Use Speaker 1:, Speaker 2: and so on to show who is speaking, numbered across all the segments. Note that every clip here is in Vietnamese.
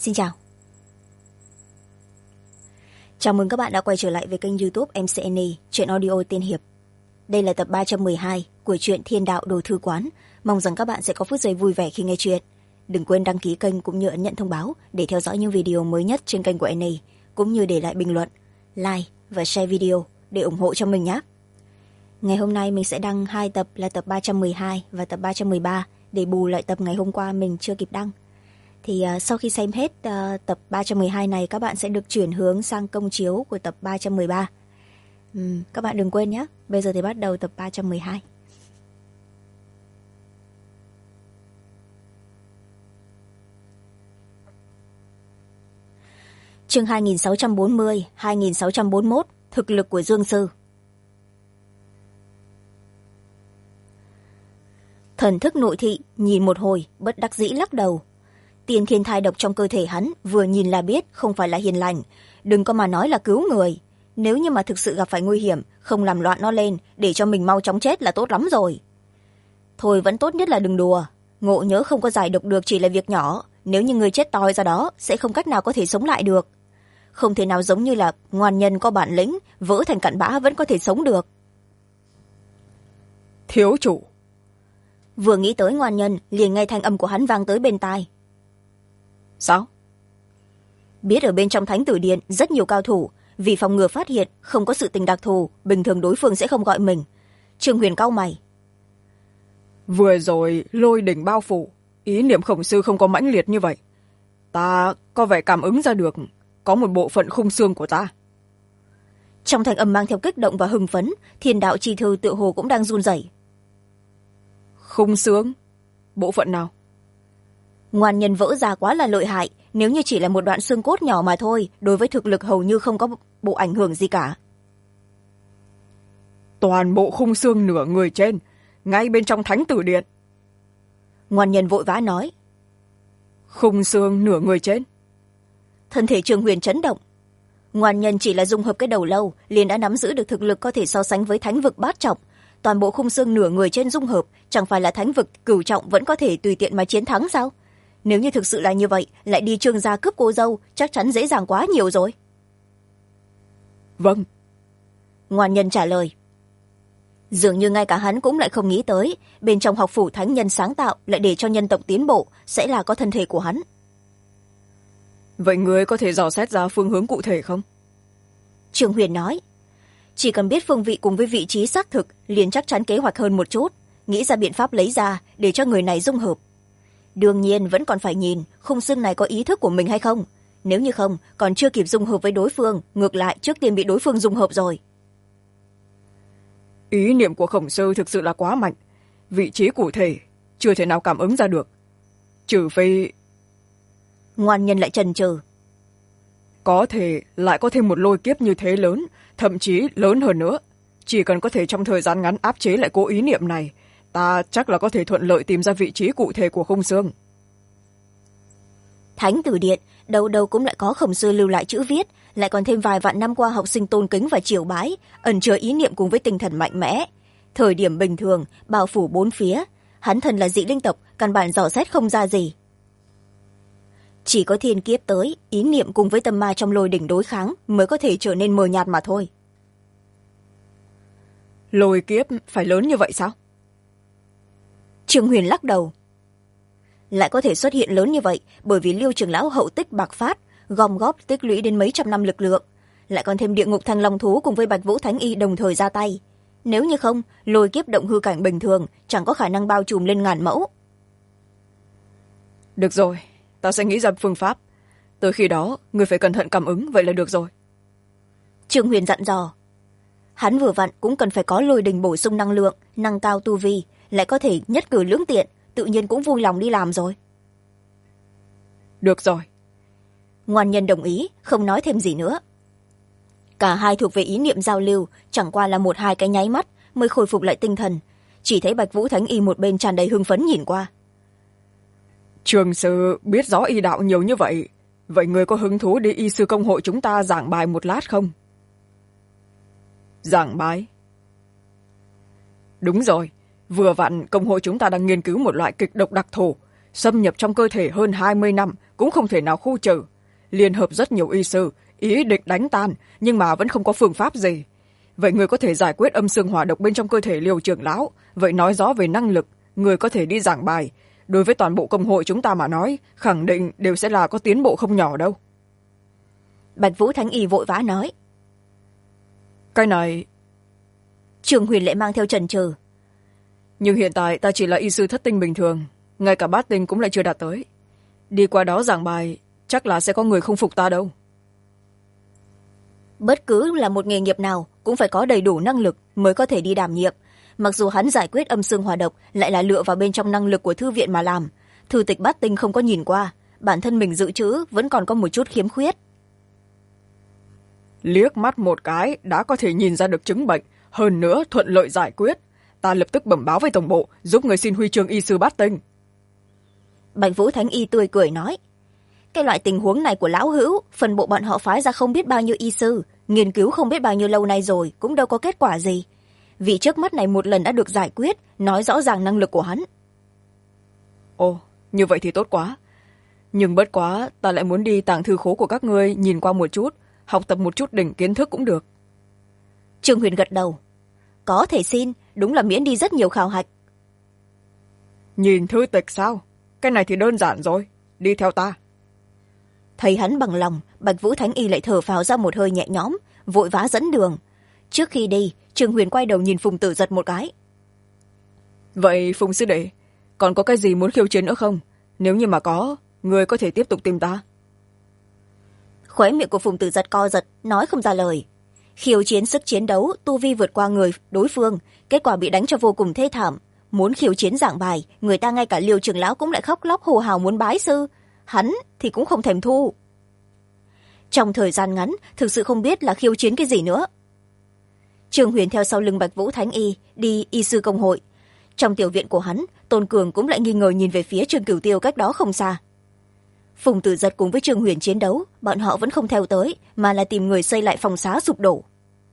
Speaker 1: Xin chào. Chào mừng các bạn đã quay trở lại với kênh YouTube MCN Truyện Audio Tiên Hiệp. Đây là tập 312 của truyện Thiên Đạo Đồ Thư Quán. Mong rằng các bạn sẽ có phút giây vui vẻ khi nghe chuyện. Đừng quên đăng ký kênh cũng như ấn nhận thông báo để theo dõi những video mới nhất trên kênh của NA, cũng như để lại bình luận, like và share video để ủng hộ cho mình nhé. Ngày hôm nay mình sẽ đăng 2 tập là tập 312 và tập 313 để bù lại tập ngày hôm qua mình chưa kịp đăng. Thì sau khi xem hết tập 312 này, các bạn sẽ được chuyển hướng sang công chiếu của tập 313. Các bạn đừng quên nhé. Bây giờ thì bắt đầu tập 312. Chương 2640, 2641, thực lực của Dương Sư. Thần thức nội thị nhìn một hồi, bất đắc dĩ lắc đầu. Tiền thiên thai độc trong cơ thể hắn vừa nhìn là biết không phải là hiền lành, đừng có mà nói là cứu người. Nếu như mà thực sự gặp phải nguy hiểm, không làm loạn nó lên để cho mình mau chóng chết là tốt lắm rồi. Thôi vẫn tốt nhất là đừng đùa, ngộ nhỡ không có giải độc được chỉ là việc nhỏ, nếu như người chết toi ra đó sẽ không cách nào có thể sống lại được. Không thể nào giống như là ngoan nhân có bản lĩnh vỡ thành cặn bã vẫn có thể sống được.
Speaker 2: Thiếu chủ.
Speaker 1: Vừa nghĩ tới ngoan nhân, liền nghe thanh âm của hắn vang tới bên tai.
Speaker 2: Sao?
Speaker 1: Biết ở bên trong Thánh Tử Điện rất nhiều cao thủ, vì phòng ngừa phát hiện không có sự tình đặc thù, bình thường đối phương sẽ không gọi mình. Trương Huyền cau mày.
Speaker 2: Vừa rồi lôi đỉnh bao phủ, ý niệm khổng sư không có mãnh liệt như vậy. Ta có vẻ cảm ứng ra được có một bộ phận khung xương của ta.
Speaker 1: Trong thanh âm mang theo kích động và hưng phấn, Thiên Đạo chi thư tựa hồ cũng đang run rẩy.
Speaker 2: Khung xương? Bộ phận nào?
Speaker 1: Ngoan nhân vỡ ra quá là lợi hại, nếu như chỉ là một đoạn xương cốt nhỏ mà thôi, đối với thực lực hầu như không có bộ ảnh hưởng gì cả.
Speaker 2: Toàn bộ khung xương nửa người trên, ngay bên trong Thánh Tử Điện.
Speaker 1: Ngoan nhân vội vã nói.
Speaker 2: Khung xương nửa người trên?
Speaker 1: Thân thể Trương Huyền chấn động. Ngoan nhân chỉ là dung hợp cái đầu lâu, liền đã nắm giữ được thực lực có thể so sánh với thánh vực bát trọng. Toàn bộ khung xương nửa người trên dung hợp, chẳng phải là thánh vực cửu trọng vẫn có thể tùy tiện mà chiến thắng sao? Nếu như thực sự là như vậy, lại đi Trương gia cướp cô dâu, chắc chắn dễ dàng quá nhiều rồi.
Speaker 2: Vâng.
Speaker 1: Ngoan nhân trả lời. Dường như ngay cả hắn cũng lại không nghĩ tới, bên trong học phủ thánh nhân sáng tạo lại để cho nhân tộc tiến bộ, sẽ là có thân thể của hắn.
Speaker 2: Vậy người có thể dò xét ra phương hướng cụ thể không?
Speaker 1: Trương Huyền nói. Chỉ cần biết phương vị cùng với vị trí xác thực, liền chắc chắn kế hoạch hơn một chút, nghĩ ra biện pháp lấy ra để cho người này dung hợp. Đương nhiên vẫn còn phải nhìn khung xương này có ý thức của mình hay không. Nếu như không, còn chưa kịp dung hợp với đối phương, ngược lại trước tiên bị đối phương dung hợp rồi.
Speaker 2: Ý niệm của khổng sư thực sự là quá mạnh, vị trí cụ thể chưa thể nào cảm ứng ra được, trừ phi...
Speaker 1: Ngoan nhân lại chần chừ.
Speaker 2: Có thể lại có thêm một lôi kiếp như thế lớn, thậm chí lớn hơn nữa. Chỉ cần có thể trong thời gian ngắn áp chế lại cố ý niệm này, ta chắc là có thể thuận lợi tìm ra vị trí cụ thể của khung xương.
Speaker 1: Thánh Tử Điện đâu đâu cũng lại có khổng sư lưu lại chữ viết, lại còn thêm vài vạn năm qua học sinh tôn kính và triều bái, ẩn chứa ý niệm cùng với tinh thần mạnh mẽ. Thời điểm bình thường bao phủ bốn phía, hắn thần là dị linh tộc, căn bản dò xét không ra gì. Chỉ có thiên kiếp tới, ý niệm cùng với tâm ma trong lôi đỉnh đối kháng mới có thể trở nên mờ nhạt mà thôi.
Speaker 2: Lôi kiếp phải lớn như vậy sao?
Speaker 1: Trương Huyền lắc đầu. Lại có thể xuất hiện lớn như vậy bởi vì Liêu trưởng lão hậu tích bạc phát, gom góp tích lũy đến mấy trăm năm lực lượng, lại còn thêm địa ngục thanh long thú cùng với Bạch Vũ Thánh Y đồng thời ra tay. Nếu như không, lôi kiếp động hư cảnh bình thường chẳng có khả năng bao trùm lên ngàn mẫu.
Speaker 2: Được rồi, ta sẽ nghĩ ra phương pháp. Tới khi đó người phải cẩn thận cảm ứng, vậy là được rồi.
Speaker 1: Trương Huyền dặn dò. Hắn vừa vặn cũng cần phải có lôi đình bổ sung năng lượng, nâng cao tu vi, lại có thể nhất cử lưỡng tiện, tự nhiên cũng vui lòng đi làm rồi.
Speaker 2: Được rồi.
Speaker 1: Ngoan nhân đồng ý, không nói thêm gì nữa. Cả hai thuộc về ý niệm giao lưu, chẳng qua là một hai cái nháy mắt mới khôi phục lại tinh thần. Chỉ thấy Bạch Vũ Thánh Y một bên tràn đầy hưng phấn nhìn qua.
Speaker 2: Trường sư biết rõ y đạo nhiều như vậy, vậy người có hứng thú đi y sư công hội chúng ta giảng bài một lát không? Giảng bài? Đúng rồi, vừa vặn công hội chúng ta đang nghiên cứu một loại kịch độc đặc thù, xâm nhập trong cơ thể hơn 20 năm cũng không thể nào khu trừ. Liên hợp rất nhiều y sư, ý định đánh tan, nhưng mà vẫn không có phương pháp gì. Vậy người có thể giải quyết âm xương hỏa độc bên trong cơ thể Liêu trưởng lão, vậy nói rõ về năng lực, người có thể đi giảng bài. Đối với toàn bộ công hội chúng ta mà nói, khẳng định đều sẽ là có tiến bộ không nhỏ đâu.
Speaker 1: Bạch Vũ Thánh Y vội vã nói.
Speaker 2: Cái này...
Speaker 1: Trường Huyền lại mang theo chần chừ.
Speaker 2: Nhưng hiện tại ta chỉ là y sư thất tinh bình thường, ngay cả bát tinh cũng lại chưa đạt tới. Đi qua đó giảng bài, chắc là sẽ có người không phục ta đâu.
Speaker 1: Bất cứ là một nghề nghiệp nào cũng phải có đầy đủ năng lực mới có thể đi đảm nhiệm. Mặc dù hắn giải quyết âm xương hỏa độc lại là lựa vào bên trong năng lực của thư viện mà làm, thư tịch bát tinh không có nhìn qua, bản thân mình dự trữ vẫn còn có một chút khiếm khuyết.
Speaker 2: Liếc mắt một cái đã có thể nhìn ra được chứng bệnh, hơn nữa thuận lợi giải quyết. Ta lập tức bẩm báo với tổng bộ, giúp người xin huy chương y sư bát tinh.
Speaker 1: Bạch Vũ Thánh Y tươi cười nói. Cái loại tình huống này của lão hữu, phần bộ bọn họ phái ra không biết bao nhiêu y sư, nghiên cứu không biết bao nhiêu lâu nay rồi, cũng đâu có kết quả gì. Vì trước mắt này một lần đã được giải quyết, nói rõ ràng năng lực của hắn.
Speaker 2: Ồ, như vậy thì tốt quá. Nhưng bất quá, ta lại muốn đi tàng thư khố của các ngươi nhìn qua một chút, học tập một chút đỉnh kiến thức cũng được.
Speaker 1: Trương Huyền gật đầu. Có thể xin, đúng là miễn đi rất nhiều khảo hạch.
Speaker 2: Nhìn thư tịch sao? Cái này thì đơn giản rồi, đi theo ta.
Speaker 1: Thấy hắn bằng lòng, Bạch Vũ Thánh Y lại thở phào ra một hơi nhẹ nhõm, vội vã dẫn đường. Trước khi đi, Trương Huyền quay đầu nhìn Phùng Tử Giật một cái.
Speaker 2: Vậy Phùng sư đệ, còn có cái gì muốn khiêu chiến nữa không? Nếu như mà có, người có thể tiếp tục tìm ta.
Speaker 1: Khóe miệng của Phùng Tử Giật co giật, nói không ra lời. Khiêu chiến sức chiến đấu, tu vi vượt qua người đối phương, kết quả bị đánh cho vô cùng thê thảm. Muốn khiêu chiến giảng bài, người ta ngay cả Liêu trưởng lão cũng lại khóc lóc hô hào muốn bái sư. Hắn thì cũng không thèm thu. Trong thời gian ngắn, thực sự không biết là khiêu chiến cái gì nữa. Trương Huyền theo sau lưng Bạch Vũ Thánh Y đi y sư công hội. Trong tiểu viện của hắn, Tôn Cường cũng lại nghi ngờ nhìn về phía Trương Cửu Tiêu cách đó không xa. Phùng Tử Giật cùng với Trương Huyền chiến đấu, bọn họ vẫn không theo tới, mà là tìm người xây lại phòng xá sụp đổ.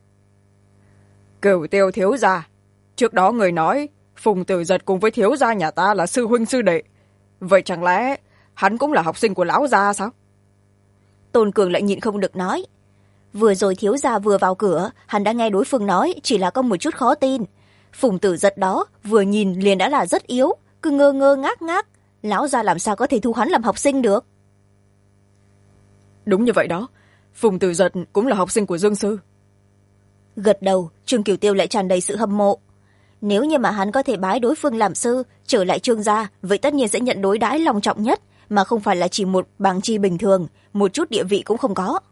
Speaker 2: Cửu Tiêu thiếu gia, trước đó người nói Phùng Tử Giật cùng với thiếu gia nhà ta là sư huynh sư đệ, vậy chẳng lẽ hắn cũng là học sinh của lão gia sao?
Speaker 1: Tôn Cường lại nhịn không được nói. Vừa rồi thiếu gia vừa vào cửa, hắn đã nghe đối phương nói, chỉ là có một chút khó tin. Phùng Tử Giật đó vừa nhìn liền đã là rất yếu, cứ ngơ ngơ ngác ngác, lão gia làm sao có thể thu hắn làm học sinh được?
Speaker 2: Đúng như vậy đó, Phùng Tử Giật cũng là học sinh của Dương sư.
Speaker 1: Gật đầu, Trương Cửu Tiêu lại tràn đầy sự hâm mộ. Nếu như mà hắn có thể bái đối phương làm sư, trở lại Trương gia, vậy tất nhiên sẽ nhận đối đãi long trọng nhất, mà không phải là chỉ một bảng chi bình thường, một chút địa vị cũng không có.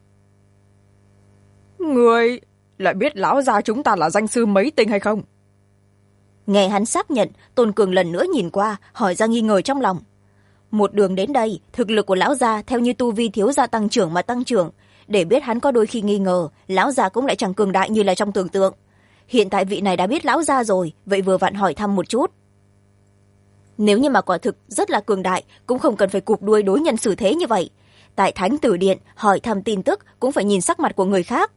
Speaker 2: Người lại biết lão gia chúng ta là danh sư mấy tinh hay không?
Speaker 1: Nghe hắn xác nhận, Tôn Cường lần nữa nhìn qua, hỏi ra nghi ngờ trong lòng. Một đường đến đây, thực lực của lão gia theo như tu vi thiếu gia tăng trưởng mà tăng trưởng, để biết hắn có đôi khi nghi ngờ, lão gia cũng lại chẳng cường đại như là trong tưởng tượng. Hiện tại vị này đã biết lão gia rồi, vậy vừa vặn hỏi thăm một chút. Nếu như mà quả thực rất là cường đại, cũng không cần phải cụp đuôi đối nhân xử thế như vậy. Tại Thánh Tử Điện, hỏi thăm tin tức cũng phải nhìn sắc mặt của người khác.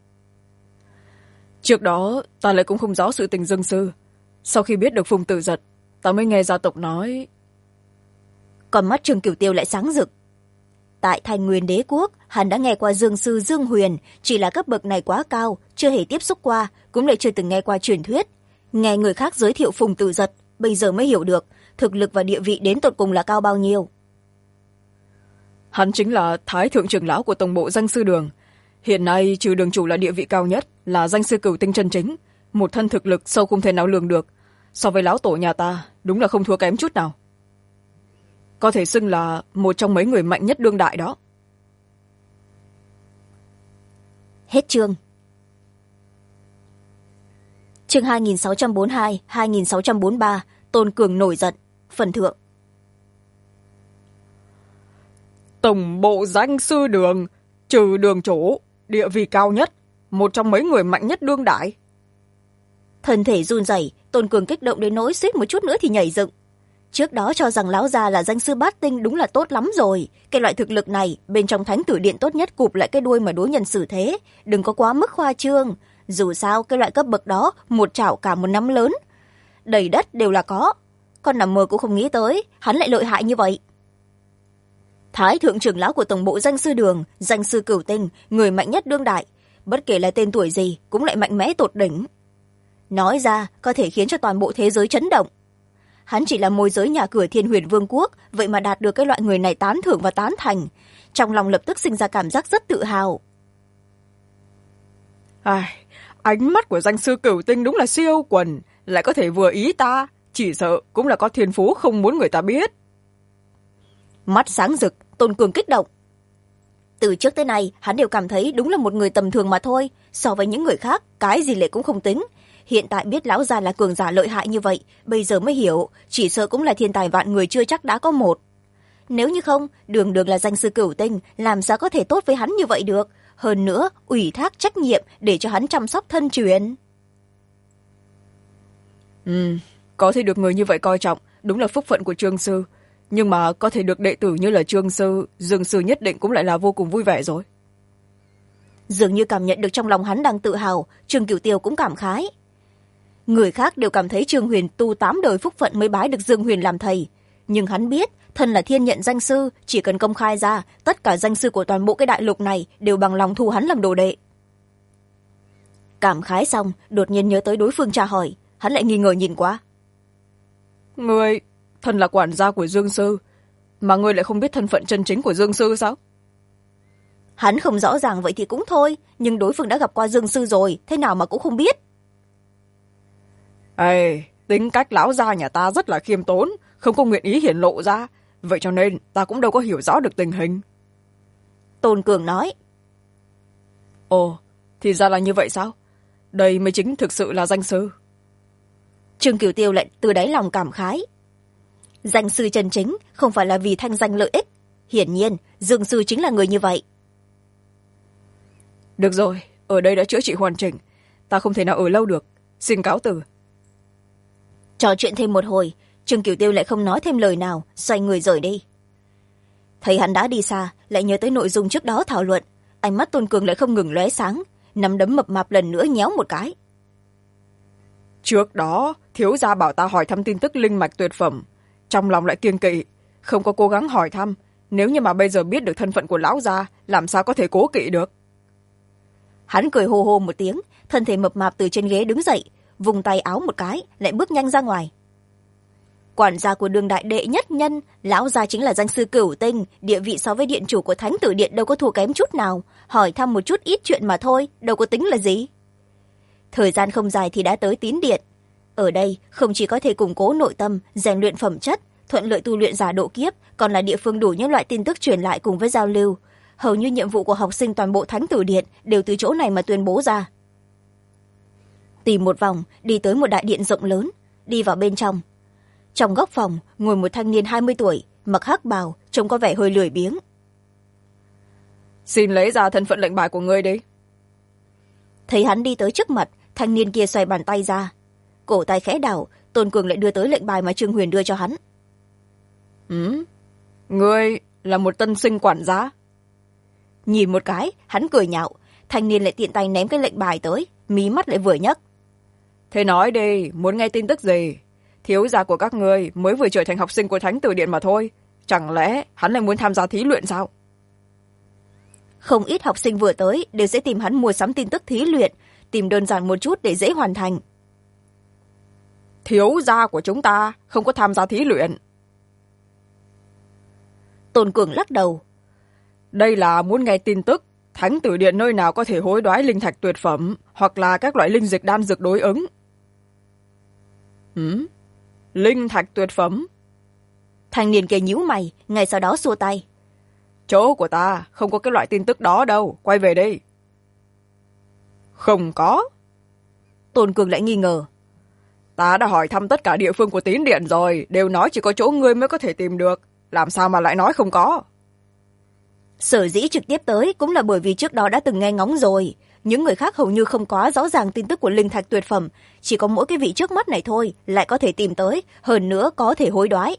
Speaker 2: Trước đó, ta lại cũng không rõ sự tình Dương sư. Sau khi biết được Phùng Tử Giật, ta mới nghe gia tộc nói.
Speaker 1: Còn mắt Trương Cửu Tiêu lại sáng rực. Tại Thành Nguyên Đế Quốc, hắn đã nghe qua Dương sư Dương Huyền, chỉ là cấp bậc này quá cao, chưa hề tiếp xúc qua, cũng lại chưa từng nghe qua truyền thuyết. Nghe người khác giới thiệu Phùng Tử Giật, bây giờ mới hiểu được thực lực và địa vị đến tột cùng là cao bao nhiêu.
Speaker 2: Hắn chính là Thái thượng trưởng lão của tổng bộ danh sư đường. Hiện nay trừ đường chủ là địa vị cao nhất, là danh sư cửu tinh chân chính, một thân thực lực sâu không thể nào lường được. So với lão tổ nhà ta, đúng là không thua kém chút nào. Có thể xưng là một trong mấy người mạnh nhất đương đại đó.
Speaker 1: Hết chương. Chương 2642, 2643, Tôn Cường nổi giận, phần thượng.
Speaker 2: Tổng bộ danh sư đường, trừ đường chủ, địa vị cao nhất, một trong mấy người mạnh nhất đương đại.
Speaker 1: Thân thể run rẩy, Tôn Cường kích động đến nỗi suýt một chút nữa thì nhảy dựng. Trước đó cho rằng lão già là danh sư bát tinh đúng là tốt lắm rồi. Cái loại thực lực này, bên trong Thánh Tử Điện tốt nhất cụp lại cái đuôi mà đối nhân xử thế. Đừng có quá mức khoa trương. Dù sao, cái loại cấp bậc đó, một chảo cả một nắm lớn. Đầy đất đều là có. con nằm mơ cũng không nghĩ tới hắn lại lợi hại như vậy. Thái thượng trưởng lão của tổng bộ danh sư đường, danh sư cửu tinh, người mạnh nhất đương đại, bất kể là tên tuổi gì cũng lại mạnh mẽ tột đỉnh. Nói ra có thể khiến cho toàn bộ thế giới chấn động. Hắn chỉ là môi giới nhà cửa Thiên Huyền Vương quốc, vậy mà đạt được cái loại người này tán thưởng và tán thành, trong lòng lập tức sinh ra cảm giác rất tự hào.
Speaker 2: Ánh mắt của danh sư cửu tinh đúng là siêu quần, lại có thể vừa ý ta, chỉ sợ cũng là có thiên phú không muốn người ta biết.
Speaker 1: Mắt sáng rực, Tôn Cường kích động. Từ trước tới nay hắn đều cảm thấy đúng là một người tầm thường mà thôi, so với những người khác cái gì lại cũng không tính. Hiện tại biết lão già là cường giả lợi hại như vậy, bây giờ mới hiểu, chỉ sợ cũng là thiên tài vạn người chưa chắc đã có một. Nếu như không, đường đường là danh sư cửu tinh, làm sao có thể tốt với hắn như vậy được, hơn nữa ủy thác trách nhiệm để cho hắn chăm sóc thân truyền.
Speaker 2: Có thể được người như vậy coi trọng đúng là phúc phận của Trương sư, nhưng mà có thể được đệ tử như là Trương sư, Dương sư nhất định cũng lại là vô cùng vui vẻ rồi.
Speaker 1: Dường như cảm nhận được trong lòng hắn đang tự hào, Trương Cửu Tiêu cũng cảm khái. Người khác đều cảm thấy Trương Huyền tu 8 đời phúc phận mới bái được Dương Huyền làm thầy, nhưng hắn biết thân là thiên nhận danh sư, chỉ cần công khai ra, tất cả danh sư của toàn bộ cái đại lục này đều bằng lòng thu hắn làm đồ đệ. Cảm khái xong, đột nhiên nhớ tới đối phương tra hỏi, hắn lại nghi ngờ nhìn qua.
Speaker 2: Ngươi thân là quản gia của Dương sư, mà ngươi lại không biết thân phận chân chính của Dương sư sao?
Speaker 1: Hắn không rõ ràng vậy thì cũng thôi, nhưng đối phương đã gặp qua Dương sư rồi, thế nào mà cũng không biết.
Speaker 2: Tính cách lão gia nhà ta rất là khiêm tốn, không có nguyện ý hiển lộ ra, vậy cho nên ta cũng đâu có hiểu rõ được tình hình.
Speaker 1: Tôn Cường nói.
Speaker 2: Ồ, thì ra là như vậy sao? Đây mới chính thực sự là danh sư.
Speaker 1: Trương Cửu Tiêu lại từ đáy lòng cảm khái. Danh sư chân chính không phải là vì thanh danh lợi ích, hiển nhiên Dương sư chính là người như vậy.
Speaker 2: Được rồi, ở đây đã chữa trị hoàn chỉnh, ta không thể nào ở lâu được, xin cáo từ.
Speaker 1: Trò chuyện thêm một hồi, Trương Cửu Tiêu lại không nói thêm lời nào, xoay người rời đi. Thấy hắn đã đi xa, lại nhớ tới nội dung trước đó thảo luận, ánh mắt Tôn Cường lại không ngừng lóe sáng, nắm đấm mập mạp lần nữa nhéo một cái.
Speaker 2: Trước đó thiếu gia bảo ta hỏi thăm tin tức linh mạch tuyệt phẩm, trong lòng lại kiêng kỵ, không có cố gắng hỏi thăm, nếu như mà bây giờ biết được thân phận của lão gia, làm sao có thể cố kỵ được.
Speaker 1: Hắn cười hô hô một tiếng, thân thể mập mạp từ trên ghế đứng dậy, vùng tay áo một cái, lại bước nhanh ra ngoài. Quản gia của đường đại đệ nhất nhân, lão gia chính là danh sư cửu tinh, địa vị so với điện chủ của Thánh Tử Điện đâu có thua kém chút nào, hỏi thăm một chút ít chuyện mà thôi, đâu có tính là gì. Thời gian không dài thì đã tới Tín Điện. Ở đây không chỉ có thể củng cố nội tâm, rèn luyện phẩm chất, thuận lợi tu luyện giả độ kiếp, còn là địa phương đủ những loại tin tức truyền lại cùng với giao lưu. Hầu như nhiệm vụ của học sinh toàn bộ Thánh Tử Điện đều từ chỗ này mà tuyên bố ra. Tìm một vòng, đi tới một đại điện rộng lớn, đi vào bên trong. Trong góc phòng ngồi một thanh niên 20 tuổi, mặc hắc bào, trông có vẻ hơi lười biếng.
Speaker 2: Xin lấy ra thân phận lệnh bài của ngươi đi.
Speaker 1: Thấy hắn đi tới trước mặt, thanh niên kia xoay bàn tay ra, cổ tay khẽ đảo, Tôn Cường lại đưa tới lệnh bài mà Trương Huyền đưa cho hắn.
Speaker 2: Ngươi là một tân sinh quản gia.
Speaker 1: Nhìn một cái, hắn cười nhạo, thanh niên lại tiện tay ném cái lệnh bài tới, mí mắt lại vừa nhấc.
Speaker 2: Thế nói đi, muốn nghe tin tức gì? Thiếu gia của các ngươi mới vừa trở thành học sinh của Thánh Tử Điện mà thôi, chẳng lẽ hắn lại muốn tham gia thí luyện sao?
Speaker 1: Không ít học sinh vừa tới đều sẽ tìm hắn mua sắm tin tức thí luyện, tìm đơn giản một chút để dễ hoàn thành.
Speaker 2: Thiếu gia của chúng ta không có tham gia thí luyện.
Speaker 1: Tôn Cường lắc đầu.
Speaker 2: Đây là muốn nghe tin tức Thánh Tử Điện nơi nào có thể hối đoái linh thạch tuyệt phẩm hoặc là các loại linh dịch đan dược đối ứng. Linh thạch tuyệt phẩm?
Speaker 1: Thanh niên kia nhíu mày, ngay sau đó xua tay.
Speaker 2: Chỗ của ta không có cái loại tin tức đó đâu, quay về đi. Không có.
Speaker 1: Tôn Cường lại nghi ngờ.
Speaker 2: Ta đã hỏi thăm tất cả địa phương của Tín Điện rồi, đều nói chỉ có chỗ ngươi mới có thể tìm được, làm sao mà lại nói không có.
Speaker 1: Sở dĩ trực tiếp tới cũng là bởi vì trước đó đã từng nghe ngóng rồi, những người khác hầu như không quá rõ ràng tin tức của linh thạch tuyệt phẩm, chỉ có mỗi cái vị trước mắt này thôi lại có thể tìm tới, hơn nữa có thể hối đoái.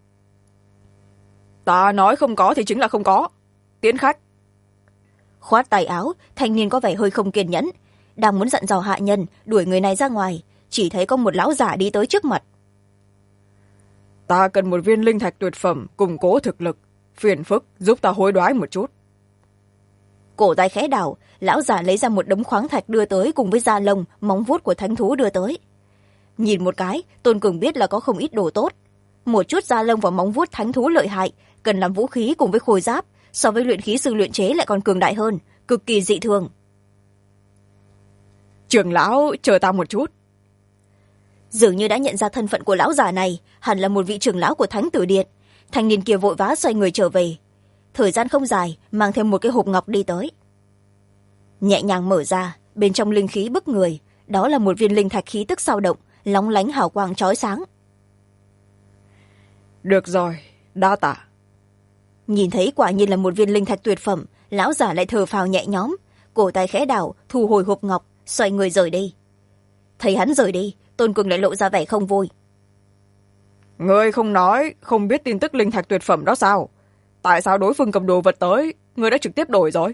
Speaker 2: Ta nói không có thì chính là không có. Tiến khách.
Speaker 1: Khoát tay áo, thanh niên có vẻ hơi không kiên nhẫn, đang muốn dặn dò hạ nhân đuổi người này ra ngoài, chỉ thấy có một lão giả đi tới trước mặt.
Speaker 2: Ta cần một viên linh thạch tuyệt phẩm củng cố thực lực, phiền phức giúp ta hối đoái một chút.
Speaker 1: Cổ tay khẽ đảo, lão già lấy ra một đống khoáng thạch đưa tới cùng với da lông móng vuốt của thánh thú đưa tới. Nhìn một cái, Tôn Cường biết là có không ít đồ tốt. Một chút da lông và móng vuốt thánh thú lợi hại, cần làm vũ khí cùng với khôi giáp, so với luyện khí sư luyện chế lại còn cường đại hơn, cực kỳ dị thường.
Speaker 2: Trưởng lão, chờ ta một chút.
Speaker 1: Dường như đã nhận ra thân phận của lão già này, hẳn là một vị trưởng lão của Thánh Tử Điện. Thanh niên kia vội vã xoay người trở về. Thời gian không dài, mang thêm một cái hộp ngọc đi tới. Nhẹ nhàng mở ra, bên trong linh khí bức người, đó là một viên linh thạch khí tức sao động, lóng lánh hào quang chói sáng.
Speaker 2: Được rồi, đa tạ.
Speaker 1: Nhìn thấy quả nhiên là một viên linh thạch tuyệt phẩm, lão già lại thở phào nhẹ nhõm, cổ tay khẽ đảo, thu hồi hộp ngọc, xoay người rời đi. Thấy hắn rời đi, Tôn Cường lại lộ ra vẻ không vui.
Speaker 2: Ngươi không nói, không biết tin tức linh thạch tuyệt phẩm đó sao? Tại sao đối phương cầm đồ vật tới, ngươi đã trực tiếp đổi rồi?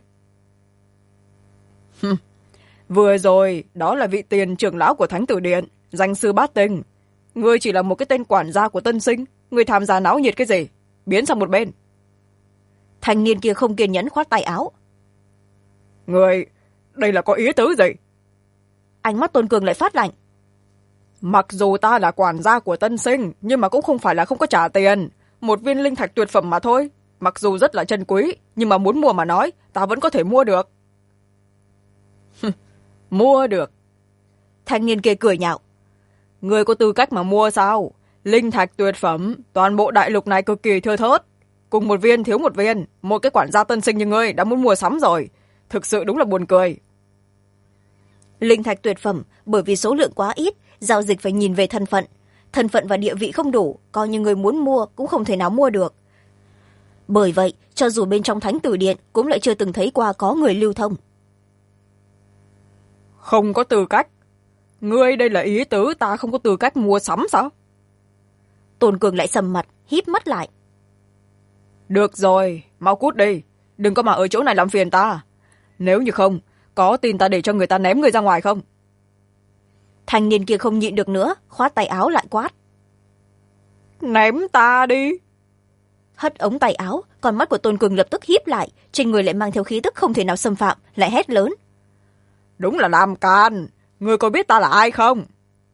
Speaker 2: Vừa rồi, đó là vị tiền trưởng lão của Thánh Tử Điện, danh sư Bát Tinh. Ngươi chỉ là một cái tên quản gia của tân sinh, ngươi tham gia náo nhiệt cái gì? Biến sang một bên.
Speaker 1: Thanh niên kia không kiên nhẫn khoát tay áo.
Speaker 2: Ngươi, đây là có ý tứ gì?
Speaker 1: Ánh mắt Tôn Cường lại phát lạnh.
Speaker 2: Mặc dù ta là quản gia của tân sinh, nhưng mà cũng không phải là không có trả tiền. Một viên linh thạch tuyệt phẩm mà thôi. Mặc dù rất là chân quý, nhưng mà muốn mua mà nói, ta vẫn có thể mua được. Mua được.
Speaker 1: Thanh niên kia cười nhạo.
Speaker 2: Ngươi có tư cách mà mua sao? Linh thạch tuyệt phẩm, toàn bộ đại lục này cực kỳ thưa thớt. Cùng một viên thiếu một viên, một cái quản gia tân sinh như ngươi đã muốn mua sắm rồi. Thực sự đúng là buồn cười.
Speaker 1: Linh thạch tuyệt phẩm, bởi vì số lượng quá ít, giao dịch phải nhìn về thân phận. Thân phận và địa vị không đủ, coi như người muốn mua cũng không thể nào mua được. Bởi vậy, cho dù bên trong Thánh Tử Điện cũng lại chưa từng thấy qua có người lưu thông.
Speaker 2: Không có tư cách? Ngươi đây là ý tứ ta không có tư cách mua sắm sao?
Speaker 1: Tôn Cường lại sầm mặt, híp mắt lại.
Speaker 2: Được rồi, mau cút đi. Đừng có mà ở chỗ này làm phiền ta. Nếu như không, có tin ta để cho người ta ném người ra ngoài không?
Speaker 1: Thanh niên kia không nhịn được nữa, khoát tay áo lại quát.
Speaker 2: Ném ta đi.
Speaker 1: Hất ống tay áo, con mắt của Tôn Cường lập tức híp lại, trên người lại mang theo khí tức không thể nào xâm phạm, lại hét lớn.
Speaker 2: Đúng là làm can. Ngươi có biết ta là ai không?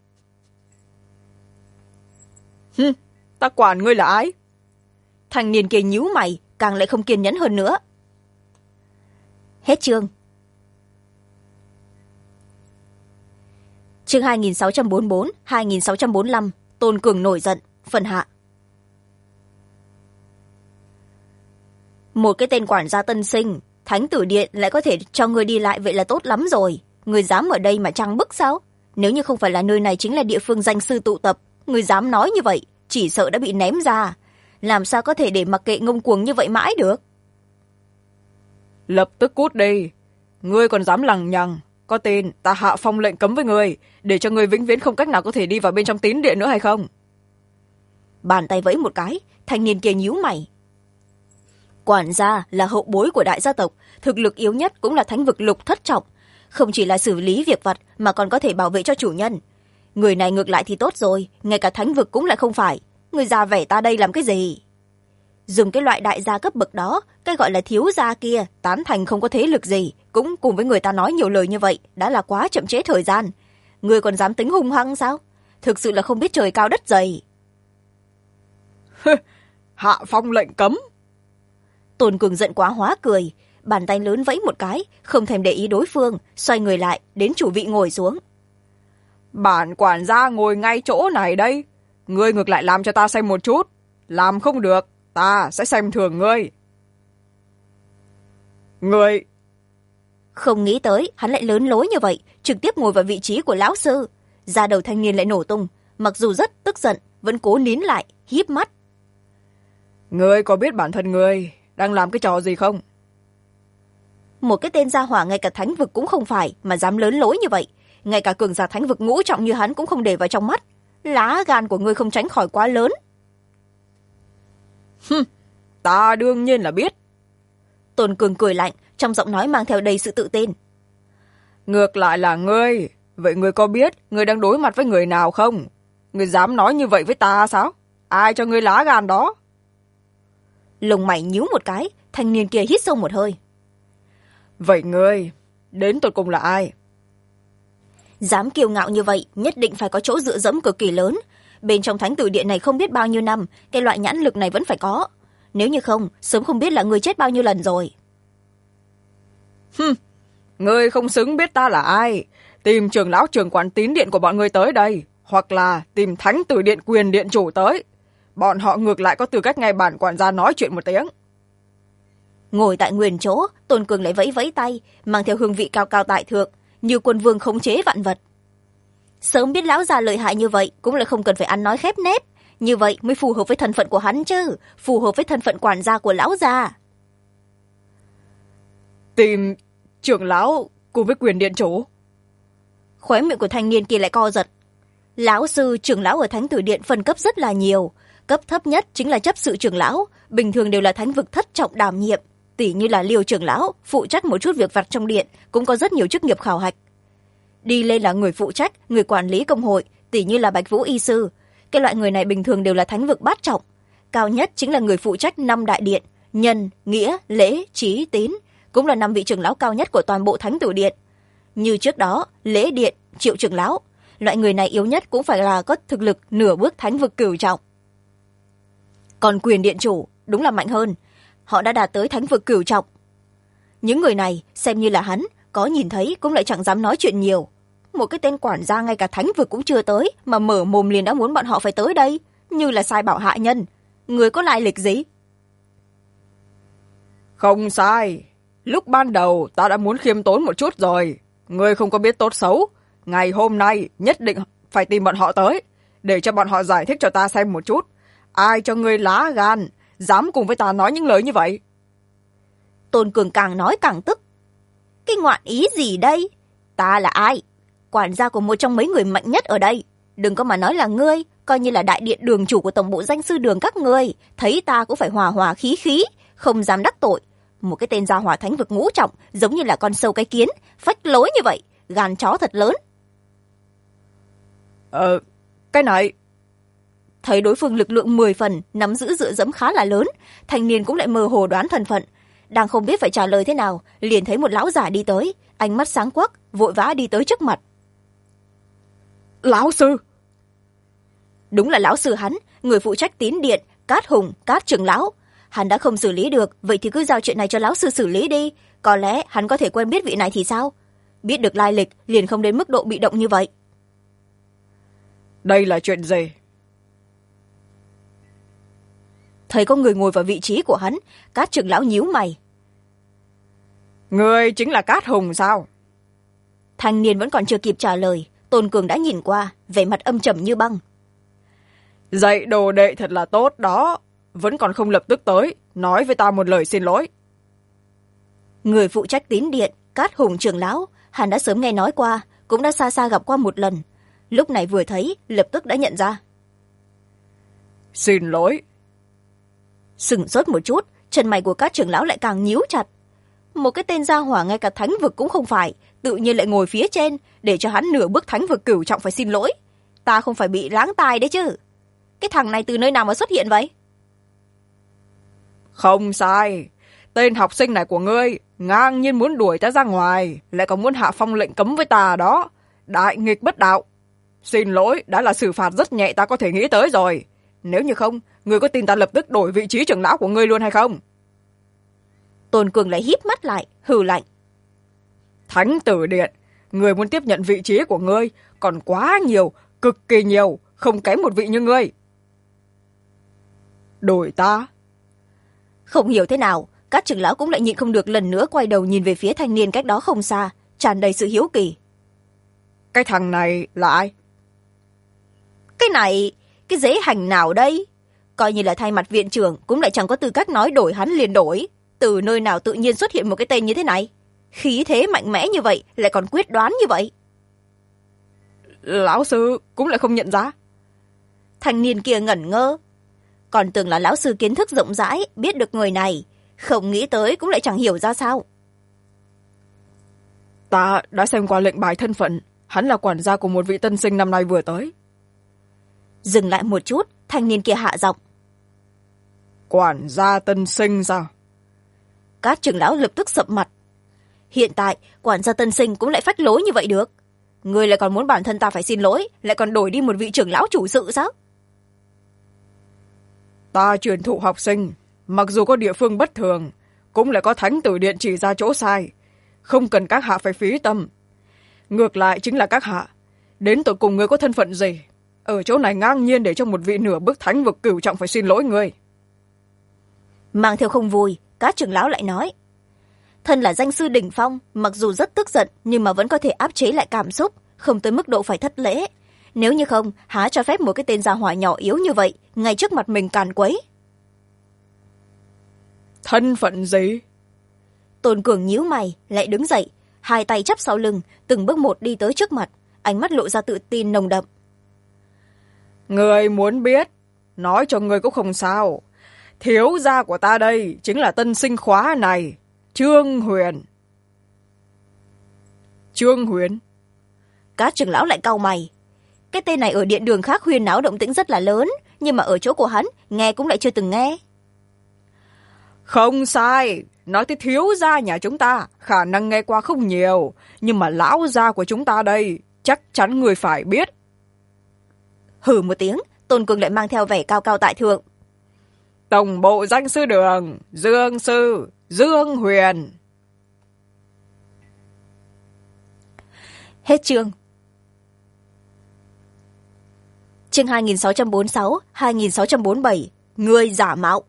Speaker 2: Ta quản ngươi là ai?
Speaker 1: Thanh niên kia nhíu mày, càng lại không kiên nhẫn hơn nữa. Hết chương. Chương 2644, 2645, Tôn Cường nổi giận, phần hạ. Một cái tên quản gia tân sinh, Thánh Tử Điện lại có thể cho người đi lại vậy là tốt lắm rồi. Người dám ở đây mà trăng bức sao? Nếu như không phải là nơi này chính là địa phương danh sư tụ tập, người dám nói như vậy, chỉ sợ đã bị ném ra. Làm sao có thể để mặc kệ ngông cuồng như vậy mãi được?
Speaker 2: Lập tức cút đi. Ngươi còn dám lằng nhằng. Có tin ta hạ phong lệnh cấm với ngươi, để cho ngươi vĩnh viễn không cách nào có thể đi vào bên trong tín điện nữa hay không?
Speaker 1: Bàn tay vẫy một cái, thanh niên kia nhíu mày. Quản gia là hậu bối của đại gia tộc, thực lực yếu nhất cũng là thánh vực lục thất trọng. Không chỉ là xử lý việc vặt mà còn có thể bảo vệ cho chủ nhân. Người này ngược lại thì tốt rồi, ngay cả thánh vực cũng lại không phải. Người già vẻ ta đây làm cái gì? Dùng cái loại đại gia cấp bậc đó, cái gọi là thiếu gia kia, tán thành không có thế lực gì, cũng cùng với người ta nói nhiều lời như vậy, đã là quá chậm trễ thời gian. Người còn dám tính hung hăng sao? Thực sự là không biết trời cao đất dày.
Speaker 2: Hạ phong lệnh cấm.
Speaker 1: Tôn Cường giận quá hóa cười, bàn tay lớn vẫy một cái, không thèm để ý đối phương, xoay người lại, đến chủ vị ngồi xuống.
Speaker 2: Bản quản gia ngồi ngay chỗ này đây. Ngươi ngược lại làm cho ta xem một chút. Làm không được, ta sẽ xem thường ngươi. Ngươi...
Speaker 1: Không nghĩ tới, hắn lại lớn lối như vậy, trực tiếp ngồi vào vị trí của lão sư. Da đầu thanh niên lại nổ tung, mặc dù rất tức giận, vẫn cố nín lại, híp mắt.
Speaker 2: Ngươi có biết bản thân ngươi đang làm cái trò gì không?
Speaker 1: Một cái tên gia hỏa ngay cả thánh vực cũng không phải mà dám lớn lối như vậy, ngay cả cường giả thánh vực ngũ trọng như hắn cũng không để vào trong mắt. Lá gan của ngươi không tránh khỏi quá lớn.
Speaker 2: Ta đương nhiên là biết.
Speaker 1: Tôn Cường cười lạnh, trong giọng nói mang theo đầy sự tự tin.
Speaker 2: Ngược lại là ngươi, vậy ngươi có biết ngươi đang đối mặt với người nào không? Ngươi dám nói như vậy với ta sao? ai cho ngươi lá gan đó?
Speaker 1: Lông mày nhíu một cái, thanh niên kia hít sâu một hơi.
Speaker 2: Vậy ngươi đến tột cùng là ai?
Speaker 1: Dám kiêu ngạo như vậy nhất định phải có chỗ dựa dẫm cực kỳ lớn. Bên trong thánh tử điện này không biết bao nhiêu năm, cái loại nhãn lực này vẫn phải có. Nếu như không, sớm không biết là ngươi chết bao nhiêu lần rồi.
Speaker 2: Ngươi không xứng biết ta là ai. Tìm trưởng lão trưởng quản tín điện của bọn ngươi tới đây, hoặc là tìm thánh tử điện quyền điện chủ tới. Bọn họ ngược lại có tư cách ngay bản quản gia nói chuyện một tiếng.
Speaker 1: Ngồi tại nguyên chỗ, Tôn Cường lại vẫy vẫy tay, mang theo hương vị cao cao tại thượng, như quân vương khống chế vạn vật. Sớm biết lão già lợi hại như vậy cũng là không cần phải ăn nói khép nép, như vậy mới phù hợp với thân phận của hắn chứ, phù hợp với thân phận quản gia của lão già.
Speaker 2: Tìm trưởng lão cùng với quyền điện chủ.
Speaker 1: Khóe miệng của thanh niên kia lại co giật. Lão sư trưởng lão ở thánh tử điện phân cấp rất là nhiều, cấp thấp nhất chính là chấp sự trưởng lão, bình thường đều là thánh vực thất trọng đảm nhiệm, tỉ như là Liêu trưởng lão phụ trách một chút việc vặt trong điện, cũng có rất nhiều chức nghiệp khảo hạch. Đi lên là người phụ trách, người quản lý công hội, tỉ như là Bạch Vũ y sư. Cái loại người này bình thường đều là thánh vực bát trọng. Cao nhất chính là người phụ trách 5 đại điện, nhân, nghĩa, lễ, trí, tín, cũng là 5 vị trưởng lão cao nhất của toàn bộ thánh tử điện. Như trước đó, lễ điện, Triệu trưởng lão, loại người này yếu nhất cũng phải là có thực lực nửa bước thánh vực cửu trọng. Còn quyền điện chủ đúng là mạnh hơn, họ đã đạt tới thánh vực cửu trọng. Những người này xem như là hắn có nhìn thấy cũng lại chẳng dám nói chuyện nhiều. Một cái tên quản gia ngay cả thánh vực cũng chưa tới mà mở mồm liền đã muốn bọn họ phải tới đây, như là sai bảo hạ nhân. Người có lai lịch gì?
Speaker 2: Không sai, lúc ban đầu ta đã muốn khiêm tốn một chút rồi. Ngươi không có biết tốt xấu, ngày hôm nay nhất định phải tìm bọn họ tới, để cho bọn họ giải thích cho ta xem một chút. Ai cho ngươi lá gan, dám cùng với ta nói những lời như vậy?
Speaker 1: Tôn Cường càng nói càng tức. Cái ngoạn ý gì đây? Ta là ai? Quản gia của một trong mấy người mạnh nhất ở đây. Đừng có mà nói là ngươi, coi như là đại điện đường chủ của tổng bộ danh sư đường các ngươi, thấy ta cũng phải hòa hòa khí khí, không dám đắc tội. Một cái tên gia hỏa thánh vực ngũ trọng, giống như là con sâu cái kiến, phách lối như vậy, gan chó thật lớn.
Speaker 2: Cái này...
Speaker 1: Thấy đối phương lực lượng 10 phần, nắm giữ dựa dẫm khá là lớn, thanh niên cũng lại mơ hồ đoán thân phận. Đang không biết phải trả lời thế nào, liền thấy một lão giả đi tới, ánh mắt sáng quắc, vội vã đi tới trước mặt.
Speaker 2: Lão sư!
Speaker 1: Đúng là lão sư hắn, người phụ trách tín điện, Cát Hùng, Cát trưởng lão. Hắn đã không xử lý được, vậy thì cứ giao chuyện này cho lão sư xử lý đi. Có lẽ hắn có thể quen biết vị này thì sao? Biết được lai lịch, liền không đến mức độ bị động như vậy.
Speaker 2: Đây là chuyện gì?
Speaker 1: Thấy có người ngồi vào vị trí của hắn, Cát trưởng lão nhíu mày.
Speaker 2: Ngươi chính là Cát Hùng sao?
Speaker 1: Thanh niên vẫn còn chưa kịp trả lời, Tôn Cường đã nhìn qua, vẻ mặt âm trầm như băng.
Speaker 2: Dạy đồ đệ thật là tốt đó, vẫn còn không lập tức tới, nói với ta một lời xin lỗi.
Speaker 1: Người phụ trách tín điện, Cát Hùng trưởng lão, hắn đã sớm nghe nói qua, cũng đã xa xa gặp qua một lần. Lúc này vừa thấy, lập tức đã nhận ra.
Speaker 2: Xin lỗi.
Speaker 1: Sửng sốt một chút, chân mày của Cát trưởng lão lại càng nhíu chặt. Một cái tên gia hỏa ngay cả thánh vực cũng không phải, tự nhiên lại ngồi phía trên, để cho hắn nửa bước thánh vực cửu trọng phải xin lỗi. Ta không phải bị láng tai đấy chứ. Cái thằng này từ nơi nào mà xuất hiện vậy?
Speaker 2: Không sai, tên học sinh này của ngươi ngang nhiên muốn đuổi ta ra ngoài, lại còn muốn hạ phong lệnh cấm với ta đó. Đại nghịch bất đạo. Xin lỗi, đã là xử phạt rất nhẹ ta có thể nghĩ tới rồi. Nếu như không, ngươi có tin ta lập tức đổi vị trí trưởng lão của ngươi luôn hay không?
Speaker 1: Tôn Cường lại híp mắt lại, hừ lạnh.
Speaker 2: Thánh tử điện, người muốn tiếp nhận vị trí của ngươi còn quá nhiều, cực kỳ nhiều, không kém một vị như ngươi. Đổi ta?
Speaker 1: Không hiểu thế nào, Cát trưởng lão cũng lại nhịn không được lần nữa quay đầu nhìn về phía thanh niên cách đó không xa, tràn đầy sự hiếu kỳ.
Speaker 2: Cái thằng này là ai?
Speaker 1: Cái này, cái dễ hành nào đây? Coi như là thay mặt viện trưởng cũng lại chẳng có tư cách nói đổi hắn liền đổi. Từ nơi nào tự nhiên xuất hiện một cái tên như thế này? Khí thế mạnh mẽ như vậy, lại còn quyết đoán như vậy.
Speaker 2: Lão sư cũng lại không nhận ra.
Speaker 1: Thanh niên kia ngẩn ngơ. Còn tưởng là lão sư kiến thức rộng rãi, biết được người này. Không nghĩ tới cũng lại chẳng hiểu ra sao.
Speaker 2: Ta đã xem qua lệnh bài thân phận, hắn là quản gia của một vị tân sinh năm nay vừa tới.
Speaker 1: Dừng lại một chút, thanh niên kia hạ giọng.
Speaker 2: Quản gia Tân Sinh sao?
Speaker 1: Cát trưởng lão lập tức sậm mặt. Hiện tại quản gia Tân Sinh cũng lại phách lối như vậy được? Ngươi lại còn muốn bản thân ta phải xin lỗi, lại còn đổi đi một vị trưởng lão chủ sự sao?
Speaker 2: Ta truyền thụ học sinh, mặc dù có địa phương bất thường, cũng lại có thánh tử điện chỉ ra chỗ sai, không cần các hạ phải phí tâm. Ngược lại chính là các hạ, đến tột cùng ngươi có thân phận gì, ở chỗ này ngang nhiên để cho một vị nửa bước thánh vực cửu trọng phải xin lỗi ngươi.
Speaker 1: Mang theo không vui, Cát trưởng lão lại nói. Thân là danh sư đỉnh phong, mặc dù rất tức giận nhưng mà vẫn có thể áp chế lại cảm xúc, không tới mức độ phải thất lễ. Nếu như không, há cho phép một cái tên gia hỏa nhỏ yếu như vậy ngay trước mặt mình càn quấy.
Speaker 2: Thân phận gì?
Speaker 1: Tôn Cường nhíu mày, lại đứng dậy, hai tay chắp sau lưng, từng bước một đi tới trước mặt, ánh mắt lộ ra tự tin nồng đậm.
Speaker 2: Người muốn biết, nói cho người cũng không sao. Thiếu gia của ta đây chính là tân sinh khóa này, Trương Huyền. Trương Huyền?
Speaker 1: Cát trưởng lão lại cau mày. Cái tên này ở điện đường khác huyên náo động tĩnh rất là lớn, nhưng mà ở chỗ của hắn nghe cũng lại chưa từng nghe.
Speaker 2: Không sai, nói tới thiếu gia nhà chúng ta khả năng nghe qua không nhiều, nhưng mà lão gia của chúng ta đây chắc chắn người phải biết.
Speaker 1: Hừ một tiếng, Tôn Cường lại mang theo vẻ cao cao tại thượng.
Speaker 2: Tổng bộ danh sư đường, Dương sư, Dương Huyền.
Speaker 1: Hết chương. Chương 2646, 2647, người giả mạo.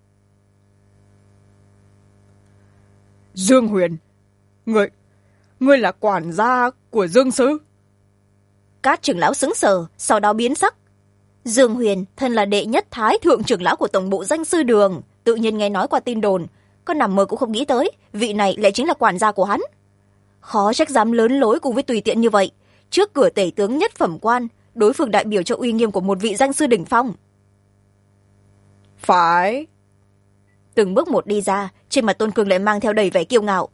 Speaker 2: Dương Huyền, ngươi là quản gia của Dương sư?
Speaker 1: Cát trưởng lão sững sờ, sau đó biến sắc. Dương Huyền thân là đệ nhất thái thượng trưởng lão của tổng bộ danh sư đường, tự nhiên nghe nói qua tin đồn, có nằm mơ cũng không nghĩ tới vị này lại chính là quản gia của hắn. Khó trách dám lớn lối cùng với tùy tiện như vậy, trước cửa tể tướng nhất phẩm quan, đối phương đại biểu cho uy nghiêm của một vị danh sư đỉnh phong.
Speaker 2: Phải.
Speaker 1: Từng bước một đi ra, trên mặt Tôn Cường lại mang theo đầy vẻ kiêu ngạo.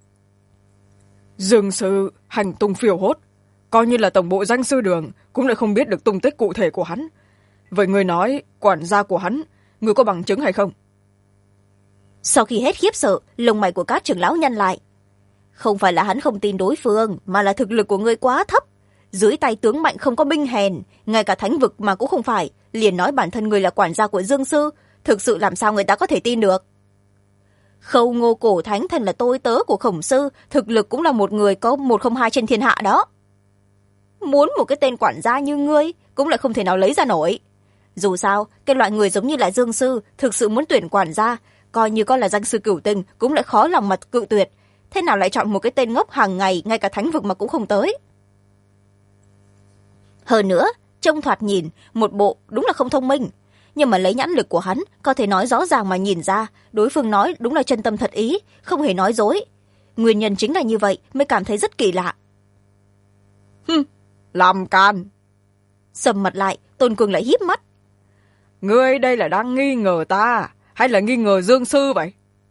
Speaker 2: Dương sư hành tung phiêu hốt, coi như là tổng bộ danh sư đường cũng lại không biết được tung tích cụ thể của hắn. Vậy người nói quản gia của hắn, người có bằng chứng hay không?
Speaker 1: Sau khi hết khiếp sợ, lông mày của Cát trưởng lão nhăn lại. Không phải là hắn không tin đối phương, mà là thực lực của ngươi quá thấp. Dưới tay tướng mạnh không có binh hèn, ngay cả thánh vực mà cũng không phải, liền nói bản thân ngươi là quản gia của Dương sư, thực sự làm sao người ta có thể tin được? Khâu Ngô cổ thánh thần là tôi tớ của Khổng sư, thực lực cũng là một người có 102 trên thiên hạ đó. Muốn một cái tên quản gia như ngươi cũng lại không thể nào lấy ra nổi. Dù sao, cái loại người giống như là Dương sư thực sự muốn tuyển quản gia, coi như có là danh sư cửu tình cũng lại khó lòng mà cự tuyệt. Thế nào lại chọn một cái tên ngốc hàng ngày ngay cả thánh vực mà cũng không tới? Hơn nữa, trông thoạt nhìn một bộ đúng là không thông minh, nhưng mà lấy nhãn lực của hắn có thể nói rõ ràng mà nhìn ra đối phương nói đúng là chân tâm thật ý, không hề nói dối. Nguyên nhân chính là như vậy mới cảm thấy rất kỳ lạ.
Speaker 2: Làm can.
Speaker 1: Sầm mặt lại, Tôn Cường lại híp mắt.
Speaker 2: Ngươi đây là đang nghi ngờ ta hay là nghi ngờ Dương sư vậy?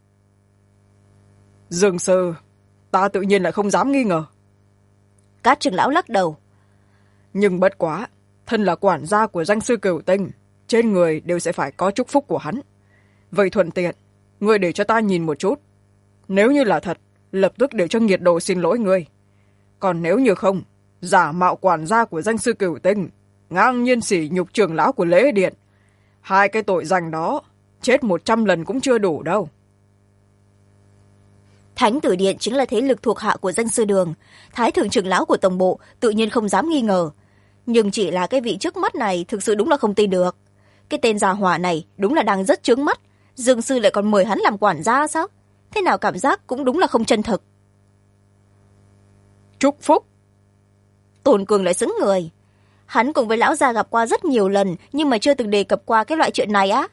Speaker 2: Dương sư, ta tự nhiên lại không dám nghi ngờ.
Speaker 1: Cát trưởng lão lắc đầu.
Speaker 2: Nhưng bất quá, thân là quản gia của danh sư cửu tinh, trên người đều sẽ phải có chúc phúc của hắn. Vậy thuận tiện, ngươi để cho ta nhìn một chút. Nếu như là thật, lập tức để cho nghiệt đồ xin lỗi ngươi. Còn nếu như không, giả mạo quản gia của danh sư cửu tinh, ngang nhiên sỉ nhục trưởng lão của lễ điện. Hai cái tội danh đó, chết 100 lần cũng chưa đủ đâu.
Speaker 1: Thánh tử điện chính là thế lực thuộc hạ của danh sư đường, thái thượng trưởng lão của tổng bộ tự nhiên không dám nghi ngờ. Nhưng chỉ là cái vị trước mắt này thực sự đúng là không tin được. Cái tên già hỏa này đúng là đang rất chướng mắt, Dương sư lại còn mời hắn làm quản gia sao? Thế nào cảm giác cũng đúng là không chân thực.
Speaker 2: Chúc phúc.
Speaker 1: Tôn Cường lại sững người. Hắn cùng với lão gia gặp qua rất nhiều lần, nhưng mà chưa từng đề cập qua cái loại chuyện này á.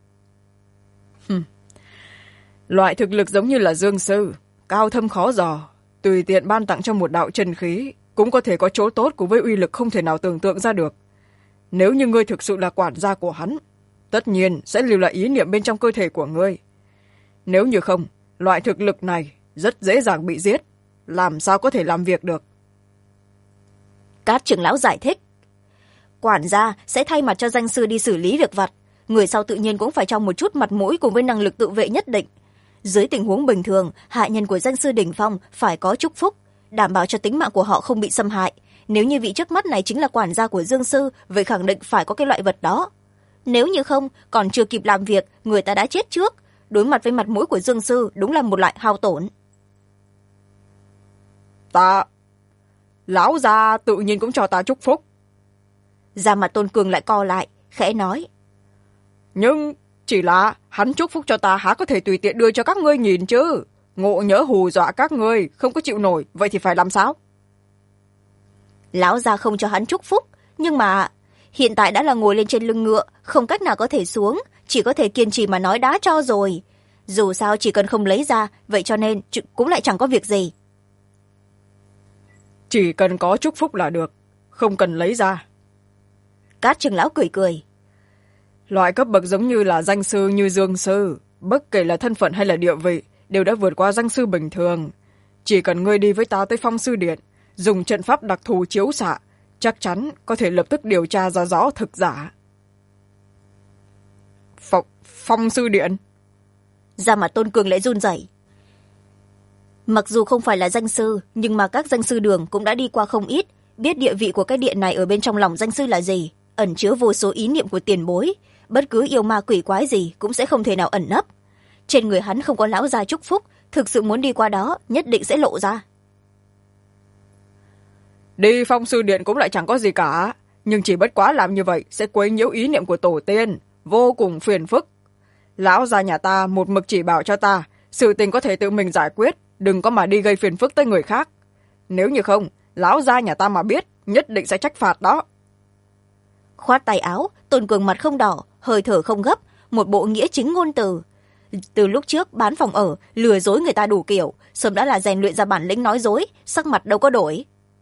Speaker 2: Loại thực lực giống như là Dương sư, cao thâm khó dò, tùy tiện ban tặng cho một đạo chân khí cũng có thể có chỗ tốt cùng với uy lực không thể nào tưởng tượng ra được. Nếu như ngươi thực sự là quản gia của hắn, tất nhiên sẽ lưu lại ý niệm bên trong cơ thể của ngươi. Nếu như không, loại thực lực này rất dễ dàng bị giết, làm sao có thể làm việc được?
Speaker 1: Cát trưởng lão giải thích. quản gia sẽ thay mặt cho danh sư đi xử lý việc vặt, người sau tự nhiên cũng phải cho một chút mặt mũi cùng với năng lực tự vệ nhất định. Dưới tình huống bình thường, hạ nhân của danh sư đỉnh phong phải có chúc phúc, đảm bảo cho tính mạng của họ không bị xâm hại. Nếu như vị trước mắt này chính là quản gia của Dương sư, vậy khẳng định phải có cái loại vật đó. Nếu như không, còn chưa kịp làm việc, người ta đã chết trước. Đối mặt với mặt mũi của Dương sư đúng là một loại hao tổn.
Speaker 2: Lão gia tự nhiên cũng cho ta chúc phúc.
Speaker 1: Da mặt Tôn Cường lại co lại, khẽ nói.
Speaker 2: Nhưng chỉ là hắn chúc phúc cho ta há có thể tùy tiện đưa cho các ngươi nhìn chứ. Ngộ nhỡ hù dọa các ngươi không có chịu nổi, vậy thì phải làm sao?
Speaker 1: Lão gia không cho hắn chúc phúc, nhưng mà hiện tại đã là ngồi lên trên lưng ngựa, không cách nào có thể xuống, chỉ có thể kiên trì mà nói đã cho rồi. Dù sao chỉ cần không lấy ra, vậy cho nên cũng lại chẳng có việc gì.
Speaker 2: Chỉ cần có chúc phúc là được, không cần lấy ra.
Speaker 1: Cát trưởng lão cười cười.
Speaker 2: Loại cấp bậc giống như là danh sư như Dương sư, bất kể là thân phận hay là địa vị, đều đã vượt qua danh sư bình thường. Chỉ cần ngươi đi với ta tới Phong sư điện, dùng trận pháp đặc thù chiếu xạ, chắc chắn có thể lập tức điều tra ra rõ thực giả. Phong sư điện?
Speaker 1: Da mặt Tôn Cường lại run rẩy. Mặc dù không phải là danh sư, nhưng mà các danh sư đường cũng đã đi qua không ít, biết địa vị của cái điện này ở bên trong lòng danh sư là gì, ẩn chứa vô số ý niệm của tiền bối, bất cứ yêu ma quỷ quái gì cũng sẽ không thể nào ẩn nấp. Trên người hắn không có lão gia chúc phúc, thực sự muốn đi qua đó nhất định sẽ lộ ra.
Speaker 2: Đi Phong sư điện cũng lại chẳng có gì cả, nhưng chỉ bất quá làm như vậy sẽ quấy nhiễu ý niệm của tổ tiên, vô cùng phiền phức. Lão gia nhà ta một mực chỉ bảo cho ta, sự tình có thể tự mình giải quyết, đừng có mà đi gây phiền phức tới người khác. Nếu như không, lão gia nhà ta mà biết, nhất định sẽ trách phạt đó.
Speaker 1: Khoát tay áo, Tôn Cường mặt không đỏ, hơi thở không gấp, một bộ nghĩa chính ngôn từ. Từ lúc trước bán phòng ở, lừa dối người ta đủ kiểu, sớm đã là rèn luyện ra bản lĩnh nói dối, sắc mặt đâu có đổi.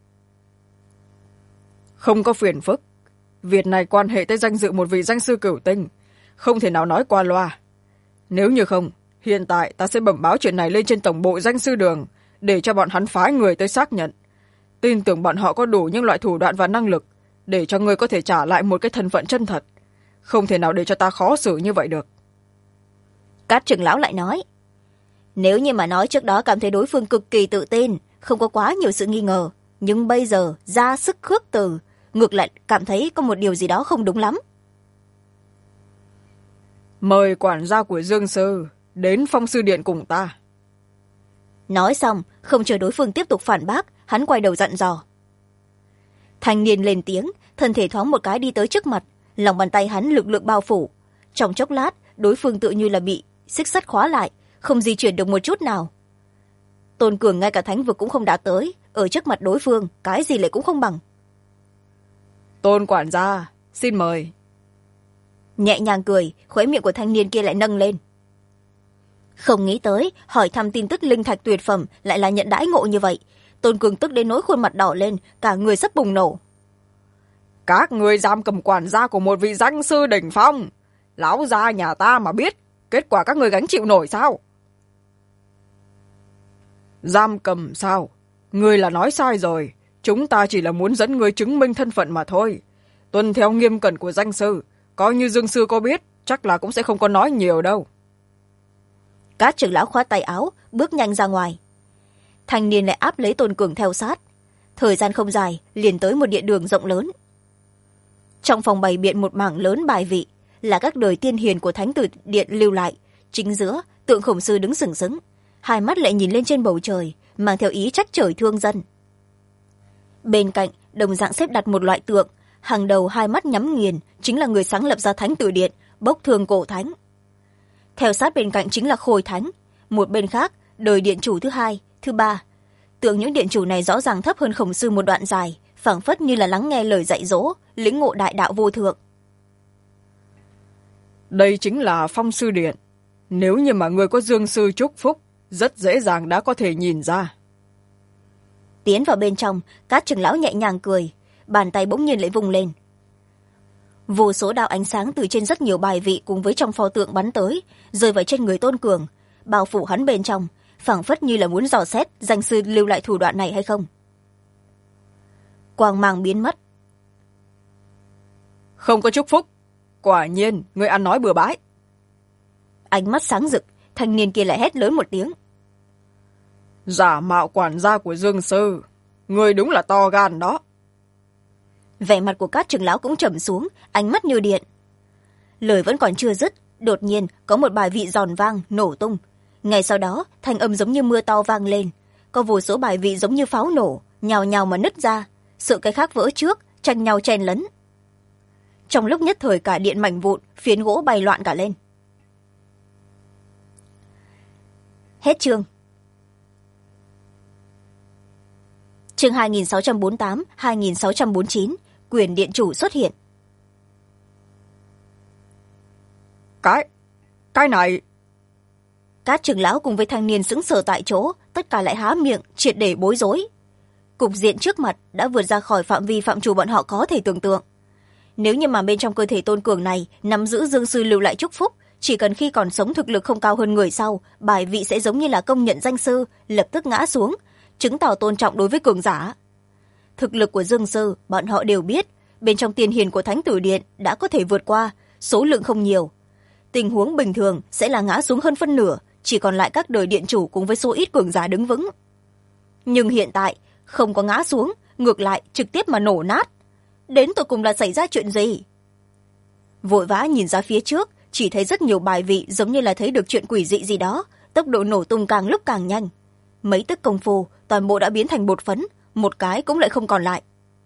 Speaker 2: Không có phiền phức. Việc này quan hệ tới danh dự một vị danh sư cửu tinh, không thể nào nói qua loa. Nếu như không, hiện tại ta sẽ bẩm báo chuyện này lên trên tổng bộ danh sư đường, để cho bọn hắn phái người tới xác nhận. Tin tưởng bọn họ có đủ những loại thủ đoạn và năng lực, để cho ngươi có thể trả lại một cái thân phận chân thật. Không thể nào để cho ta khó xử như vậy được.
Speaker 1: Cát trưởng lão lại nói. Nếu như mà nói trước đó cảm thấy đối phương cực kỳ tự tin, không có quá nhiều sự nghi ngờ, nhưng bây giờ ra sức khước từ, ngược lại cảm thấy có một điều gì đó không đúng lắm.
Speaker 2: Mời quản gia của Dương sư đến Phong sư điện cùng ta.
Speaker 1: Nói xong, không chờ đối phương tiếp tục phản bác, hắn quay đầu dặn dò. Thanh niên lên tiếng, thân thể thoáng một cái đi tới trước mặt, lòng bàn tay hắn lực lượng bao phủ. Trong chốc lát, đối phương tự như là bị xích sắt khóa lại, không di chuyển được một chút nào. Tôn Cường ngay cả thánh vực cũng không đạt tới, ở trước mặt đối phương cái gì lại cũng không bằng.
Speaker 2: Tôn quản gia, xin mời.
Speaker 1: Nhẹ nhàng cười, khóe miệng của thanh niên kia lại nâng lên. Không nghĩ tới hỏi thăm tin tức linh thạch tuyệt phẩm lại là nhận đãi ngộ như vậy. Tôn Cường tức đến nỗi khuôn mặt đỏ lên, cả người sắp bùng nổ.
Speaker 2: Các người giam cầm quản gia của một vị danh sư đỉnh phong, lão gia nhà ta mà biết, kết quả các người gánh chịu nổi sao? Giam cầm sao? Người là nói sai rồi, chúng ta chỉ là muốn dẫn người chứng minh thân phận mà thôi. Tuân theo nghiêm cẩn của danh sư, coi như Dương sư có biết, chắc là cũng sẽ không có nói nhiều đâu.
Speaker 1: Cát trưởng lão khoát tay áo, bước nhanh ra ngoài. Thanh niên lại áp lấy Tôn Cường theo sát. Thời gian không dài, liền tới một điện đường rộng lớn. Trong phòng bày biện một mảng lớn bài vị, là các đời tiên hiền của thánh tử điện lưu lại. Chính giữa, tượng khổng sư đứng sừng sững, hai mắt lại nhìn lên trên bầu trời, mang theo ý trách trời thương dân. Bên cạnh, đồng dạng xếp đặt một loại tượng, hàng đầu hai mắt nhắm nghiền, chính là người sáng lập ra thánh tử điện, bốc thương cổ thánh. Theo sát bên cạnh chính là khôi thánh, một bên khác, đời điện chủ thứ hai, thứ ba. Tượng những điện chủ này rõ ràng thấp hơn khổng sư một đoạn dài, phảng phất như là lắng nghe lời dạy dỗ, lĩnh ngộ đại đạo vô thượng.
Speaker 2: Đây chính là Phong sư điện. Nếu như mà người có Dương sư chúc phúc, rất dễ dàng đã có thể nhìn ra.
Speaker 1: Tiến vào bên trong, Cát trưởng lão nhẹ nhàng cười, bàn tay bỗng nhiên lại vung lên. Vô số đạo ánh sáng từ trên rất nhiều bài vị cùng với trong pho tượng bắn tới, rơi vào trên người Tôn Cường, bao phủ hắn bên trong, phảng phất như là muốn dò xét danh sư lưu lại thủ đoạn này hay không. Quang mang biến mất.
Speaker 2: không có chúc phúc. Quả nhiên người ăn nói bừa bãi.
Speaker 1: Ánh mắt sáng rực, thanh niên kia lại hét lớn một tiếng.
Speaker 2: Giả mạo quản gia của Dương Sư, người đúng là to gan đó.
Speaker 1: Vẻ mặt của các trưởng lão cũng trầm xuống, ánh mắt như điện. Lời vẫn còn chưa dứt, đột nhiên có một bài vị giòn vang nổ tung. Ngay sau đó thanh âm giống như mưa to vang lên, có vô số bài vị giống như pháo nổ nhào nhào mà nứt ra, sự cái khác vỡ trước, tranh nhau chen lấn. Trong lúc nhất thời cả điện mảnh vụn, phiến gỗ bay loạn cả lên. Hết chương. Chương 2648, 2649, quyền điện chủ xuất hiện.
Speaker 2: Cái này...
Speaker 1: Các trưởng lão cùng với thanh niên sững sờ tại chỗ, tất cả lại há miệng, triệt để bối rối. Cục diện trước mặt đã vượt ra khỏi phạm vi phạm trù bọn họ có thể tưởng tượng. Nếu như mà bên trong cơ thể tôn cường này nắm giữ Dương Sư lưu lại chúc phúc, chỉ cần khi còn sống thực lực không cao hơn người sau, bài vị sẽ giống như là công nhận danh sư, lập tức ngã xuống, chứng tỏ tôn trọng đối với cường giả. Thực lực của Dương Sư, bọn họ đều biết, bên trong tiền hiền của Thánh Tử Điện đã có thể vượt qua, số lượng không nhiều. Tình huống bình thường sẽ là ngã xuống hơn phân nửa, chỉ còn lại các đời điện chủ cùng với số ít cường giả đứng vững. Nhưng hiện tại, không có ngã xuống, ngược lại trực tiếp mà nổ nát. Đến tột cùng là xảy ra chuyện gì? Vội vã nhìn ra phía trước, chỉ thấy rất nhiều bài vị giống như là thấy được chuyện quỷ dị gì đó, tốc độ nổ tung càng lúc càng nhanh. Mấy tức công phu, toàn bộ đã biến thành bột phấn, một cái cũng lại không còn lại.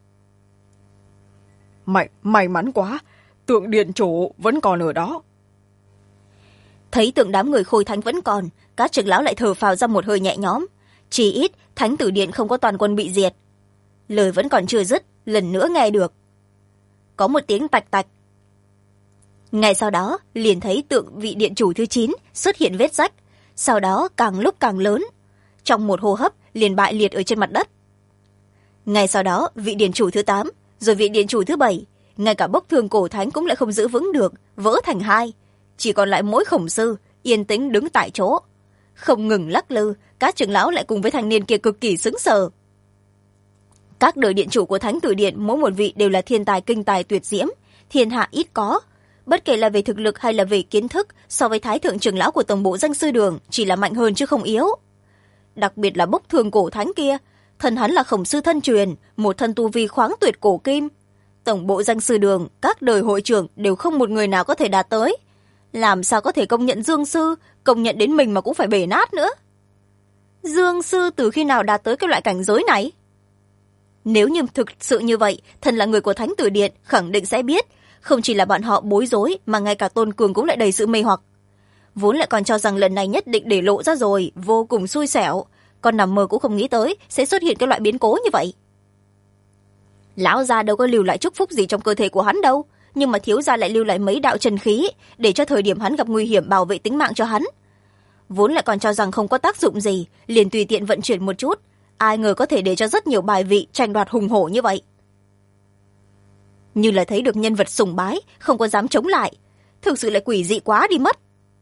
Speaker 2: May mắn quá, tượng điện chủ vẫn còn ở đó.
Speaker 1: Thấy tượng đám người khôi thánh vẫn còn, các trưởng lão lại thở phào ra một hơi nhẹ nhõm. Chỉ ít Thánh Tử Điện không có toàn quân bị diệt. Lời vẫn còn chưa dứt, lần nữa nghe được có một tiếng tạch tạch. Ngay sau đó liền thấy tượng vị điện chủ thứ 9 xuất hiện vết rách, sau đó càng lúc càng lớn, trong một hô hấp liền bại liệt ở trên mặt đất. Ngay sau đó vị điện chủ thứ 8, rồi vị điện chủ thứ 7, ngay cả bốc thương cổ thánh cũng lại không giữ vững được, vỡ thành hai, chỉ còn lại mỗi khổng sư yên tĩnh đứng tại chỗ, không ngừng lắc lư. Các trưởng lão lại cùng với thanh niên kia cực kỳ sững sờ. Các đời điện chủ của Thánh Tử Điện mỗi một vị đều là thiên tài kinh tài tuyệt diễm, thiên hạ ít có, bất kể là về thực lực hay là về kiến thức, so với thái thượng trưởng lão của tổng bộ Danh Sư Đường chỉ là mạnh hơn chứ không yếu. Đặc biệt là bốc thương cổ thánh kia, thân hắn là khổng sư thân truyền, một thân tu vi khoáng tuyệt cổ kim. Tổng bộ Danh Sư Đường, các đời hội trưởng đều không một người nào có thể đạt tới. Làm sao có thể công nhận Dương Sư, công nhận đến mình mà cũng phải bể nát nữa. Dương Sư từ khi nào đạt tới cái loại cảnh giới này? Nếu như thực sự như vậy, thần là người của Thánh Tử Điện khẳng định sẽ biết, không chỉ là bọn họ bối rối mà ngay cả Tôn Cường cũng lại đầy sự mê hoặc. Vốn lại còn cho rằng lần này nhất định để lộ ra rồi, vô cùng xui xẻo, còn nằm mơ cũng không nghĩ tới sẽ xuất hiện cái loại biến cố như vậy. Lão gia đâu có lưu lại chúc phúc gì trong cơ thể của hắn đâu, nhưng mà thiếu gia lại lưu lại mấy đạo chân khí để cho thời điểm hắn gặp nguy hiểm bảo vệ tính mạng cho hắn. Vốn lại còn cho rằng không có tác dụng gì, liền tùy tiện vận chuyển một chút, ai ngờ có thể để cho rất nhiều bài vị tranh đoạt hùng hổ như vậy. Như là thấy được nhân vật sùng bái, không có dám chống lại, thực sự lại quỷ dị quá đi mất.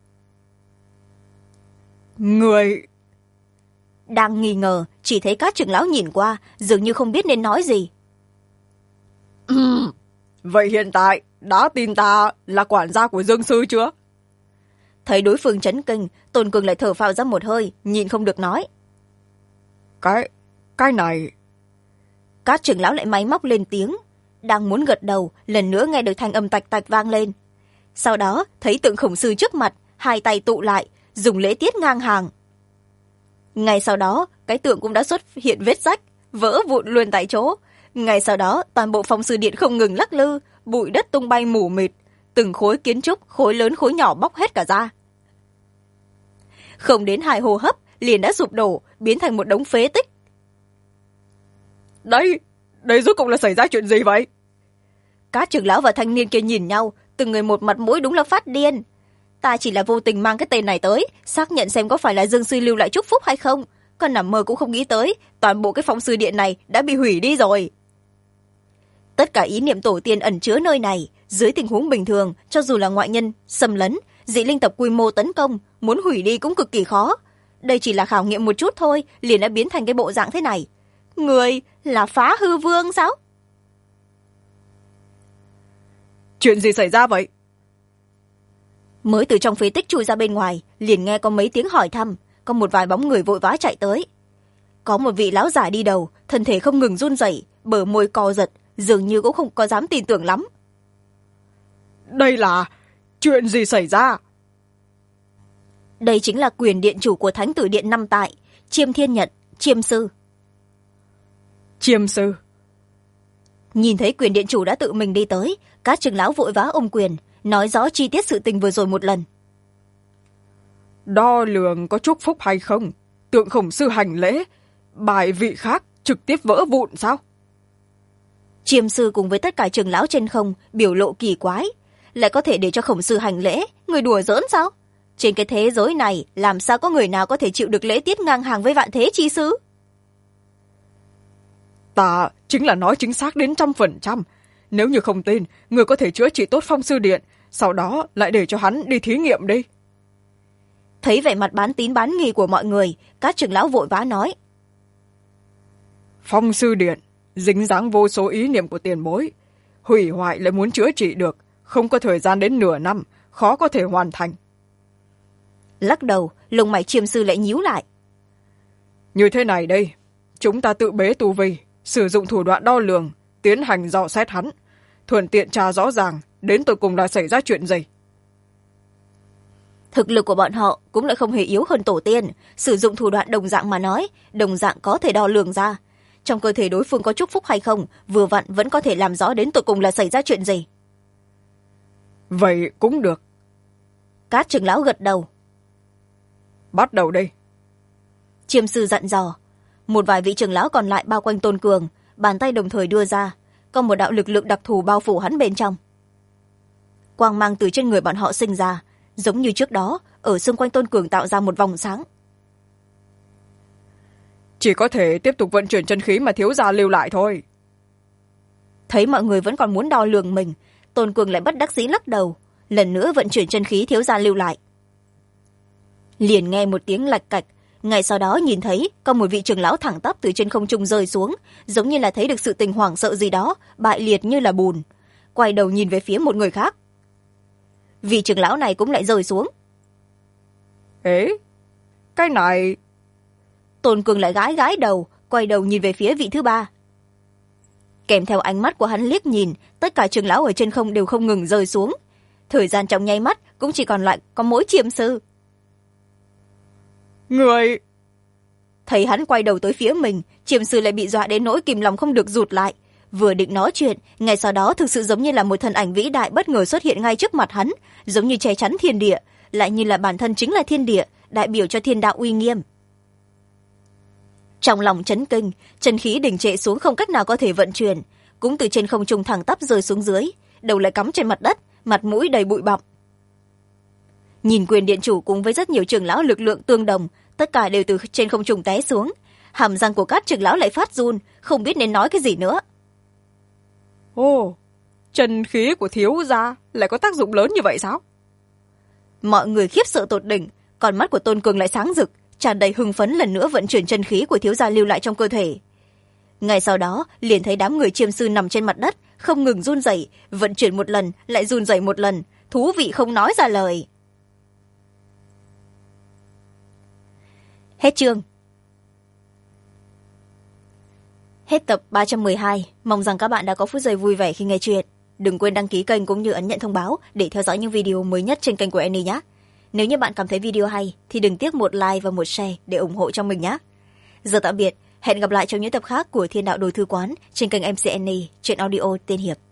Speaker 2: Người...
Speaker 1: Đang nghi ngờ, chỉ thấy các trưởng lão nhìn qua, dường như không biết nên nói gì.
Speaker 2: Vậy hiện tại đã tin ta là quản gia của Dương Sư chưa?
Speaker 1: Thấy đối phương chấn kinh, Tôn Cường lại thở phào ra một hơi, nhìn không được nói.
Speaker 2: Cái này...
Speaker 1: Các trưởng lão lại máy móc lên tiếng, đang muốn gật đầu, lần nữa nghe được thanh âm tạch tạch vang lên. Sau đó thấy tượng khổng sư trước mặt, hai tay tụ lại, dùng lễ tiết ngang hàng. Ngay sau đó cái tượng cũng đã xuất hiện vết rách, vỡ vụn luôn tại chỗ. Ngay sau đó toàn bộ phòng sư điện không ngừng lắc lư, bụi đất tung bay mù mịt, từng khối kiến trúc khối lớn khối nhỏ bóc hết cả ra. Không đến 2 hô hấp liền đã sụp đổ, biến thành một đống phế tích.
Speaker 2: Đây rốt cuộc là xảy ra chuyện gì vậy?
Speaker 1: Các trưởng lão và thanh niên kia nhìn nhau, từng người một mặt mũi đúng là phát điên. Ta chỉ là vô tình mang cái tên này tới, xác nhận xem có phải là Dương Sư lưu lại chúc phúc hay không, còn nằm mơ cũng không nghĩ tới toàn bộ cái phòng sư điện này đã bị hủy đi rồi. Tất cả ý niệm tổ tiên ẩn chứa nơi này, dưới tình huống bình thường, cho dù là ngoại nhân xâm lấn, dị linh tộc quy mô tấn công, muốn hủy đi cũng cực kỳ khó. Đây chỉ là khảo nghiệm một chút thôi, liền đã biến thành cái bộ dạng thế này. Người là phá hư vương sao?
Speaker 2: chuyện gì xảy ra vậy?
Speaker 1: Mới từ trong phế tích chui ra bên ngoài, liền nghe có mấy tiếng hỏi thăm, có một vài bóng người vội vã chạy tới. Có một vị lão già đi đầu, thân thể không ngừng run rẩy, bờ môi co giật, dường như cũng không có dám tin tưởng lắm.
Speaker 2: Đây là chuyện gì xảy ra?
Speaker 1: Đây chính là quyền điện chủ của Thánh Tử Điện Năm Tại, Chiêm Thiên Nhật, Chiêm Sư.
Speaker 2: Chiêm sư?
Speaker 1: Nhìn thấy quyền điện chủ đã tự mình đi tới, các trưởng lão vội vã ôm quyền, nói rõ chi tiết sự tình vừa rồi một lần.
Speaker 2: Đo lường có chúc phúc hay không? Tượng Khổng Sư hành lễ, bài vị khác trực tiếp vỡ vụn sao?
Speaker 1: Chiêm sư cùng với tất cả trưởng lão trên không biểu lộ kỳ quái, lại có thể để cho Khổng Sư hành lễ, người đùa giỡn sao? Trên cái thế giới này, làm sao có người nào có thể chịu được lễ tiết ngang hàng với Vạn Thế Chi Sư?
Speaker 2: Ta chính là nói chính xác đến 100%. Nếu như không tin, người có thể chữa trị tốt Phong Sư Điện, sau đó lại để cho hắn đi thí nghiệm đi.
Speaker 1: Thấy vẻ mặt bán tín bán nghi của mọi người, các trưởng lão vội vã nói.
Speaker 2: Phong Sư Điện dính dáng vô số ý niệm của tiền bối, hủy hoại lại muốn chữa trị được, không có thời gian đến nửa năm, khó có thể hoàn thành.
Speaker 1: Lắc đầu, lông mày Chiêm sư lại nhíu lại.
Speaker 2: Như thế này đây, chúng ta tự bế tu vi, sử dụng thủ đoạn đo lường, tiến hành dò xét hắn, thuận tiện tra rõ ràng đến tột cùng là xảy ra chuyện gì.
Speaker 1: Thực lực của bọn họ cũng lại không hề yếu hơn tổ tiên, sử dụng thủ đoạn đồng dạng mà nói, đồng dạng có thể đo lường ra. Trong cơ thể đối phương có chúc phúc hay không, vừa vặn vẫn có thể làm rõ đến tột cùng là xảy ra chuyện gì.
Speaker 2: Vậy cũng được.
Speaker 1: Các trưởng lão gật đầu.
Speaker 2: Bắt đầu đi.
Speaker 1: Chiêm sư dặn dò. Một vài vị trưởng lão còn lại bao quanh Tôn Cường, bàn tay đồng thời đưa ra, có một đạo lực lượng đặc thù bao phủ hắn bên trong. Quang mang từ trên người bọn họ sinh ra, giống như trước đó, ở xung quanh Tôn Cường tạo ra một vòng sáng.
Speaker 2: Chỉ có thể tiếp tục vận chuyển chân khí mà thiếu gia lưu lại thôi.
Speaker 1: Thấy mọi người vẫn còn muốn đo lường mình, Tôn Cường lại bất đắc dĩ lắc đầu, lần nữa vận chuyển chân khí thiếu gia lưu lại. Liền nghe một tiếng lạch cạch, ngay sau đó nhìn thấy có một vị trưởng lão thẳng tắp từ trên không trung rơi xuống, giống như là thấy được sự tình hoảng sợ gì đó, bại liệt như là bùn, quay đầu nhìn về phía một người khác. Vị trưởng lão này cũng lại rơi xuống.
Speaker 2: Ế, cái này...
Speaker 1: Tôn Cường lại gãi gãi đầu, quay đầu nhìn về phía vị thứ ba. Kèm theo ánh mắt của hắn liếc nhìn, tất cả trưởng lão ở trên không đều không ngừng rơi xuống. Thời gian trong nháy mắt cũng chỉ còn lại có mỗi Chiêm sư.
Speaker 2: Người...
Speaker 1: Thấy hắn quay đầu tới phía mình, Chiêm sư lại bị dọa đến nỗi kìm lòng không được rụt lại. Vừa định nói chuyện, ngay sau đó thực sự giống như là một thân ảnh vĩ đại bất ngờ xuất hiện ngay trước mặt hắn, giống như che chắn thiên địa, lại như là bản thân chính là thiên địa, đại biểu cho thiên đạo uy nghiêm. Trong lòng chấn kinh, chân khí đình trệ xuống không cách nào có thể vận chuyển, cũng từ trên không trung thẳng tắp rơi xuống dưới, đầu lại cắm trên mặt đất, mặt mũi đầy bụi bặm. Nhìn quyền điện chủ cùng với rất nhiều trưởng lão lực lượng tương đồng, tất cả đều từ trên không trung té xuống, hàm răng của các trưởng lão lại phát run, không biết nên nói cái gì nữa.
Speaker 2: Ồ, chân khí của thiếu gia lại có tác dụng lớn như vậy sao?
Speaker 1: Mọi người khiếp sợ tột đỉnh, còn mắt của Tôn Cường lại sáng rực, tràn đầy hưng phấn lần nữa vận chuyển chân khí của thiếu gia lưu lại trong cơ thể. Ngay sau đó, liền thấy đám người Chiêm sư nằm trên mặt đất, không ngừng run rẩy, vận chuyển một lần, lại run rẩy một lần, thú vị không nói ra lời. Hết chương. Hết tập 312. Mong rằng các bạn đã có phút giây vui vẻ khi nghe chuyện. Đừng quên đăng ký kênh cũng như ấn nhận thông báo để theo dõi những video mới nhất trên kênh của Annie nhé. Nếu như bạn cảm thấy video hay thì đừng tiếc một like và một share để ủng hộ cho mình nhé. Giờ tạm biệt, hẹn gặp lại trong những tập khác của Thiên Đạo Đồ Thư Quán trên kênh MC Annie, truyện audio tên Hiệp.